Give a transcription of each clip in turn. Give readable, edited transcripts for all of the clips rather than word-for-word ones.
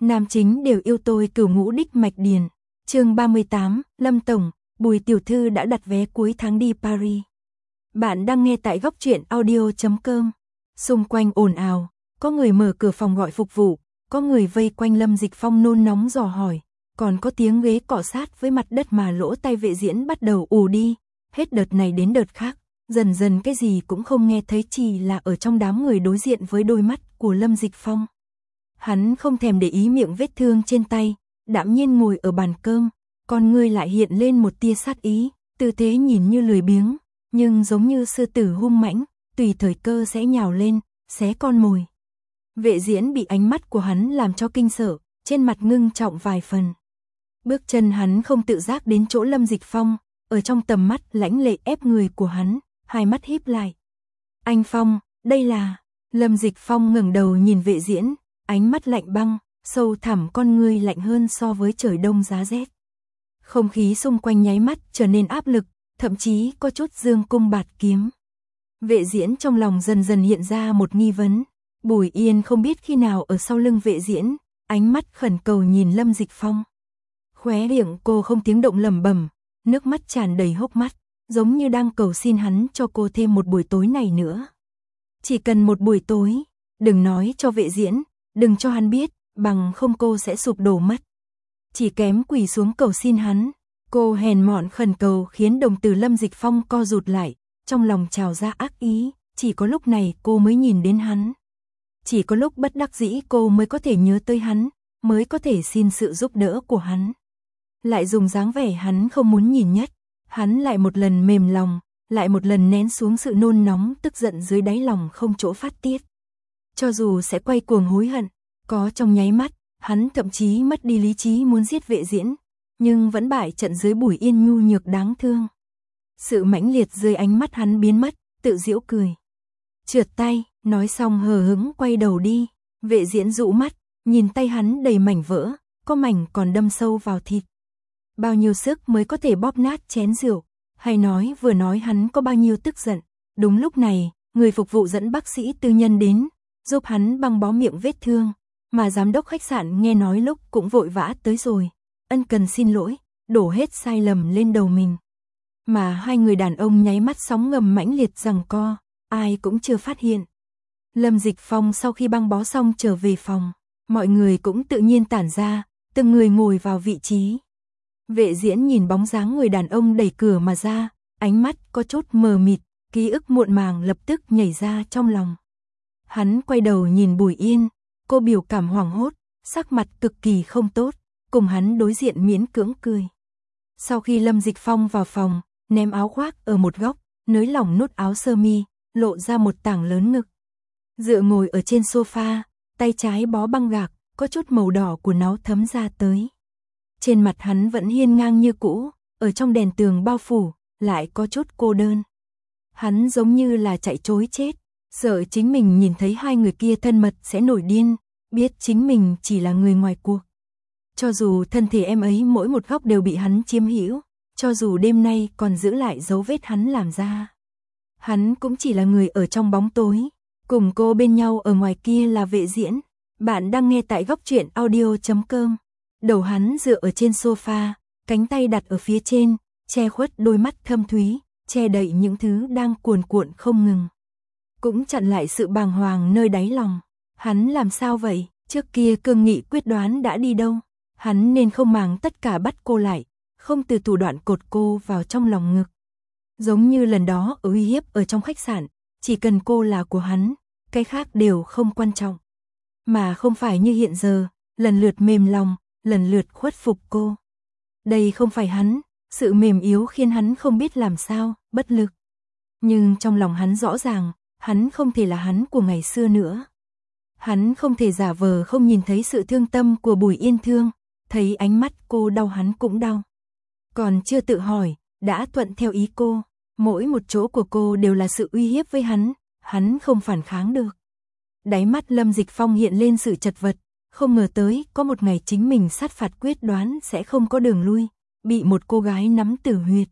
Nam chính đều yêu tôi cửu ngũ đích mạch điền. Chương 38, Lâm tổng, Bùi tiểu thư đã đặt vé cuối tháng đi Paris. Bạn đang nghe tại góc truyện audio.com. Xung quanh ồn ào, có người mở cửa phòng gọi phục vụ, có người vây quanh Lâm Dịch Phong nôn nóng dò hỏi, còn có tiếng ghế cọ sát với mặt đất mà lỗ tai Vệ Diễn bắt đầu ù đi, hết đợt này đến đợt khác, dần dần cái gì cũng không nghe thấy, chỉ là ở trong đám người đối diện với đôi mắt của Lâm Dịch Phong. Hắn không thèm để ý miệng vết thương trên tay, đạm nhiên ngồi ở bàn cơm, con ngươi lại hiện lên một tia sát ý, tư thế nhìn như lười biếng, nhưng giống như sư tử hung mãnh, tùy thời cơ sẽ nhào lên, xé con mồi. Vệ Diễn bị ánh mắt của hắn làm cho kinh sợ, trên mặt ngưng trọng vài phần. Bước chân hắn không tự giác đến chỗ Lâm Dịch Phong, ở trong tầm mắt lãnh lệ ép người của hắn, hai mắt híp lại. Anh Phong, đây là... Lâm Dịch Phong ngẩng đầu nhìn Vệ Diễn, ánh mắt lạnh băng, sâu thẳm, con ngươi lạnh hơn so với trời đông giá rét. Không khí xung quanh nháy mắt trở nên áp lực, thậm chí có chút dương cung bạt kiếm. Vệ Diễn trong lòng dần dần hiện ra một nghi vấn. Bùi Yên không biết khi nào ở sau lưng Vệ Diễn, ánh mắt khẩn cầu nhìn Lâm Dịch Phong. Khóe miệng cô không tiếng động lẩm bẩm, nước mắt tràn đầy hốc mắt, giống như đang cầu xin hắn cho cô thêm một buổi tối này nữa. Chỉ cần một buổi tối, đừng nói cho Vệ Diễn, đừng cho hắn biết, bằng không cô sẽ sụp đổ mất. Chỉ kém quỳ xuống cầu xin hắn. Cô hèn mọn khẩn cầu khiến đồng tử Lâm Dịch Phong co rụt lại, trong lòng trào ra ác ý, chỉ có lúc này cô mới nhìn đến hắn. Chỉ có lúc bất đắc dĩ cô mới có thể nhớ tới hắn, mới có thể xin sự giúp đỡ của hắn. Lại dùng dáng vẻ hắn không muốn nhìn nhất, hắn lại một lần mềm lòng, lại một lần nén xuống sự nôn nóng tức giận dưới đáy lòng không chỗ phát tiết. Cho dù sẽ quay cuồng hối hận, có trong nháy mắt, hắn thậm chí mất đi lý trí muốn giết Vệ Diễn, nhưng vẫn bại trận dưới Bùi Yên nhu nhược đáng thương. Sự mãnh liệt dưới ánh mắt hắn biến mất, tự giễu cười. Trượt tay, nói xong hờ hững quay đầu đi. Vệ Diễn dụ mắt, nhìn tay hắn đầy mảnh vỡ, có mảnh còn đâm sâu vào thịt. Bao nhiêu sức mới có thể bóp nát chén rượu, hay nói vừa nói hắn có bao nhiêu tức giận. Đúng lúc này, người phục vụ dẫn bác sĩ tư nhân đến, giúp hắn băng bó miệng vết thương, mà giám đốc khách sạn nghe nói lúc cũng vội vã tới rồi, ân cần xin lỗi, đổ hết sai lầm lên đầu mình. Mà hai người đàn ông nháy mắt sóng ngầm mãnh liệt giằng co, ai cũng chưa phát hiện. Lâm Dịch Phong sau khi băng bó xong trở về phòng, mọi người cũng tự nhiên tản ra, từng người ngồi vào vị trí. Vệ Diễn nhìn bóng dáng người đàn ông đẩy cửa mà ra, ánh mắt có chút mờ mịt, ký ức muộn màng lập tức nhảy ra trong lòng. Hắn quay đầu nhìn Bùi Yên, cô biểu cảm hoảng hốt, sắc mặt cực kỳ không tốt, cùng hắn đối diện miễn cưỡng cười. Sau khi Lâm Dịch Phong vào phòng, ném áo khoác ở một góc, nới lỏng nút áo sơ mi, lộ ra một tảng lớn ngực. Dựa ngồi ở trên sofa, tay trái bó băng gạc, có chút màu đỏ của nó thấm ra tới. Trên mặt hắn vẫn hiên ngang như cũ, ở trong đèn tường bao phủ, lại có chút cô đơn. Hắn giống như là chạy trối chết, sợ chính mình nhìn thấy hai người kia thân mật sẽ nổi điên, biết chính mình chỉ là người ngoài cuộc. Cho dù thân thể em ấy mỗi một góc đều bị hắn chiếm hữu, cho dù đêm nay còn giữ lại dấu vết hắn làm ra. Hắn cũng chỉ là người ở trong bóng tối, cùng cô bên nhau ở ngoài kia là Vệ Diễn. Bạn đang nghe tại góc truyện audio.com. Đầu hắn dựa ở trên sofa, cánh tay đặt ở phía trên, che khuất đôi mắt thâm thúy, che đậy những thứ đang cuồn cuộn không ngừng. Cũng chặn lại sự bàng hoàng nơi đáy lòng. Hắn làm sao vậy? Trước kia cương nghị quyết đoán đã đi đâu? Hắn nên không màng tất cả bắt cô lại, không từ thủ đoạn cột cô vào trong lòng ngực. Giống như lần đó ở uy hiếp ở trong khách sạn, chỉ cần cô là của hắn, cái khác đều không quan trọng. Mà không phải như hiện giờ, lần lượt mềm lòng, lần lượt khuất phục cô. Đây không phải hắn, sự mềm yếu khiến hắn không biết làm sao, bất lực. Nhưng trong lòng hắn rõ ràng, hắn không thể là hắn của ngày xưa nữa. Hắn không thể giả vờ không nhìn thấy sự thương tâm của Bùi Yên thương, thấy ánh mắt cô đau hắn cũng đau. Còn chưa tự hỏi, đã thuận theo ý cô, mỗi một chỗ của cô đều là sự uy hiếp với hắn không phản kháng được. Đáy mắt Lâm Dịch Phong hiện lên sự chật vật, không ngờ tới có một ngày chính mình sát phạt quyết đoán sẽ không có đường lui, bị một cô gái nắm tử huyệt.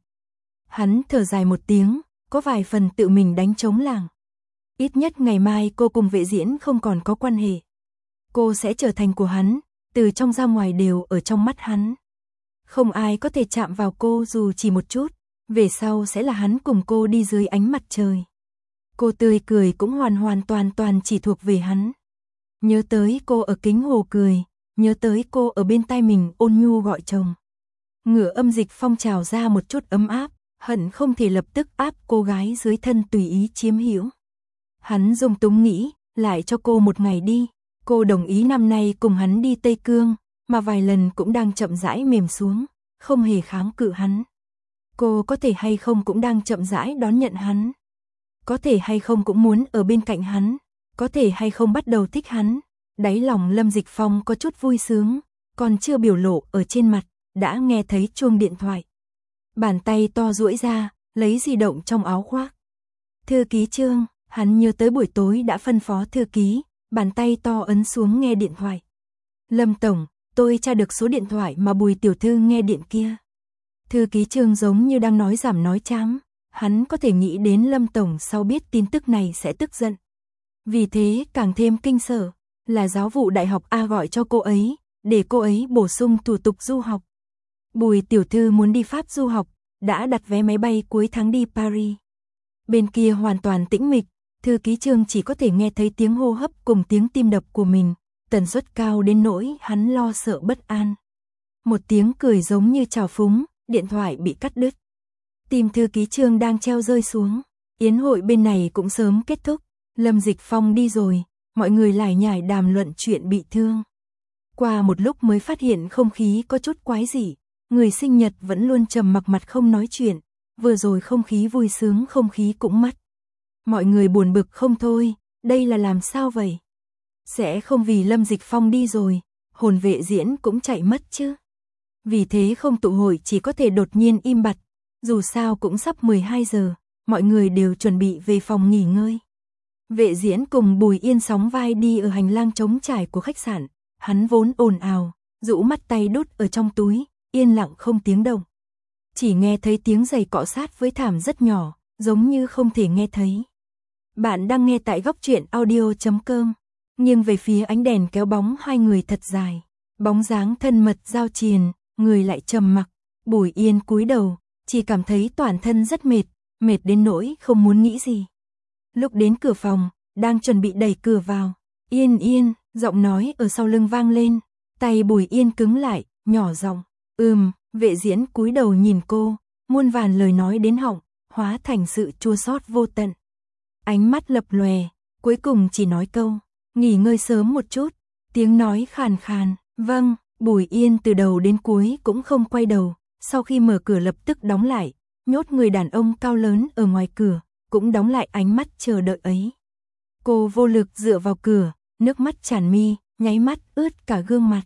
Hắn thở dài một tiếng, có vài phần tự mình đánh trống lảng. Ít nhất ngày mai cô cùng Vệ Diễn không còn có quan hệ. Cô sẽ trở thành của hắn, từ trong ra ngoài đều ở trong mắt hắn. Không ai có thể chạm vào cô dù chỉ một chút, về sau sẽ là hắn cùng cô đi dưới ánh mặt trời. Cô tươi cười cũng hoàn toàn chỉ thuộc về hắn. Nhớ tới cô ở kính hồ cười, nhớ tới cô ở bên tai mình ôn nhu gọi chồng. Ngửa âm Dịch Phong trào ra một chút ấm áp, hận không thể lập tức áp cô gái dưới thân tùy ý chiếm hữu. Hắn dung túng nghĩ, lại cho cô một ngày đi. Cô đồng ý năm nay cùng hắn đi Tây Cương, mà vài lần cũng đang chậm rãi mềm xuống, không hề kháng cự hắn. Cô có thể hay không cũng đang chậm rãi đón nhận hắn. Có thể hay không cũng muốn ở bên cạnh hắn, có thể hay không bắt đầu thích hắn. Đáy lòng Lâm Dịch Phong có chút vui sướng, còn chưa biểu lộ ở trên mặt, đã nghe thấy chuông điện thoại. Bàn tay to duỗi ra, lấy di động trong áo khoác. Thư ký Trương, hắn nhớ tới buổi tối đã phân phó thư ký, bàn tay to ấn xuống nghe điện thoại. Lâm tổng, tôi tra được số điện thoại mà Bùi tiểu thư nghe điện kia. Thư ký Trương giống như đang nói giảm nói trắng, hắn có thể nghĩ đến Lâm tổng sau biết tin tức này sẽ tức giận. Vì thế càng thêm kinh sợ, là giáo vụ đại học A gọi cho cô ấy, để cô ấy bổ sung thủ tục du học. Bùi tiểu thư muốn đi Pháp du học, đã đặt vé máy bay cuối tháng đi Paris. Bên kia hoàn toàn tĩnh mịch, thư ký Trương chỉ có thể nghe thấy tiếng hô hấp cùng tiếng tim đập của mình, tần suất cao đến nỗi hắn lo sợ bất an. Một tiếng cười giống như trào phúng, điện thoại bị cắt đứt. Tim thư ký Trương đang treo rơi xuống, yến hội bên này cũng sớm kết thúc, Lâm Dịch Phong đi rồi, mọi người lải nhải đàm luận chuyện bị thương. Qua một lúc mới phát hiện không khí có chút quái dị, người sinh nhật vẫn luôn trầm mặc mặt không nói chuyện, vừa rồi không khí vui sướng không khí cũng mất. Mọi người buồn bực không thôi, đây là làm sao vậy? Sẽ không vì Lâm Dịch Phong đi rồi, hồn vệ diễn cũng chạy mất chứ? Vì thế không tụ hội chỉ có thể đột nhiên im bặt, dù sao cũng sắp 12 giờ, mọi người đều chuẩn bị về phòng nghỉ ngơi. Vệ diễn cùng Bùi Yên sóng vai đi ở hành lang trống trải của khách sạn, hắn vốn ồn ào, rũ mắt tay đút ở trong túi, yên lặng không tiếng động. Chỉ nghe thấy tiếng giày cọ sát với thảm rất nhỏ, giống như không thể nghe thấy. Bạn đang nghe tại góc truyện audio.com, nhưng về phía ánh đèn kéo bóng hai người thật dài, bóng dáng thân mật giao triền, người lại trầm mặc. Bùi Yên cúi đầu, chỉ cảm thấy toàn thân rất mệt, mệt đến nỗi không muốn nghĩ gì. Lúc đến cửa phòng, đang chuẩn bị đẩy cửa vào, Yên Yên, giọng nói ở sau lưng vang lên, tay Bùi Yên cứng lại, nhỏ giọng, vệ diễn cúi đầu nhìn cô, muôn vàn lời nói đến họng, hóa thành sự chua xót vô tận. Ánh mắt lập lòe, cuối cùng chỉ nói câu, nghỉ ngơi sớm một chút, tiếng nói khàn khàn, vâng. Bùi Yên từ đầu đến cuối cũng không quay đầu, sau khi mở cửa lập tức đóng lại, nhốt người đàn ông cao lớn ở ngoài cửa, cũng đóng lại ánh mắt chờ đợi ấy. Cô vô lực dựa vào cửa, nước mắt tràn mi, nháy mắt ướt cả gương mặt.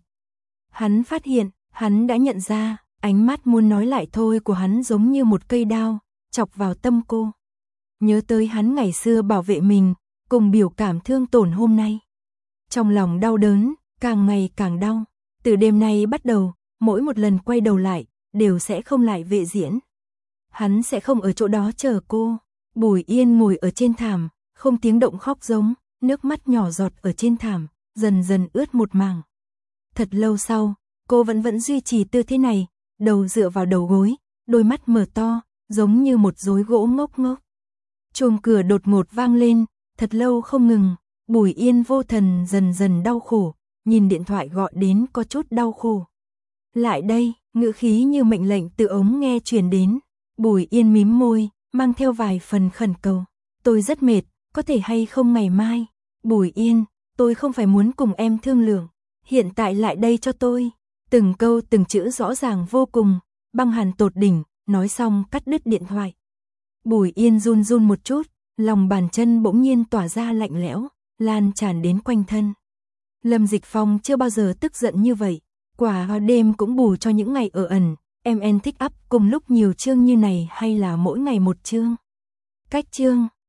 Hắn phát hiện, hắn đã nhận ra, ánh mắt muốn nói lại thôi của hắn giống như một cây đao, chọc vào tâm cô. Nhớ tới hắn ngày xưa bảo vệ mình, cùng biểu cảm thương tổn hôm nay. Trong lòng đau đớn, càng ngày càng đau. Từ đêm nay bắt đầu, mỗi một lần quay đầu lại, đều sẽ không lại vệ diễn. Hắn sẽ không ở chỗ đó chờ cô. Bùi Yên ngồi ở trên thảm, không tiếng động khóc giống, nước mắt nhỏ giọt ở trên thảm, dần dần ướt một mảng. Thật lâu sau, cô vẫn duy trì tư thế này, đầu dựa vào đầu gối, đôi mắt mở to, giống như một rối gỗ ngốc ngốc. Chuông cửa đột ngột vang lên, thật lâu không ngừng, Bùi Yên vô thần dần dần đau khổ. Nhìn điện thoại gọi đến có chút đau khổ. Lại đây, ngữ khí như mệnh lệnh từ ống nghe truyền đến. Bùi Yên mím môi, mang theo vài phần khẩn cầu. Tôi rất mệt, có thể hay không ngày mai? Bùi Yên, tôi không phải muốn cùng em thương lượng. Hiện tại lại đây cho tôi. Từng câu từng chữ rõ ràng vô cùng, băng hàn tột đỉnh, nói xong cắt đứt điện thoại. Bùi Yên run run một chút, lòng bàn chân bỗng nhiên tỏa ra lạnh lẽo, lan tràn đến quanh thân. Lâm Dịch Phong chưa bao giờ tức giận như vậy, quả đêm cũng bù cho những ngày ở ẩn, em thích up cùng lúc nhiều chương như này hay là mỗi ngày một chương. Cách chương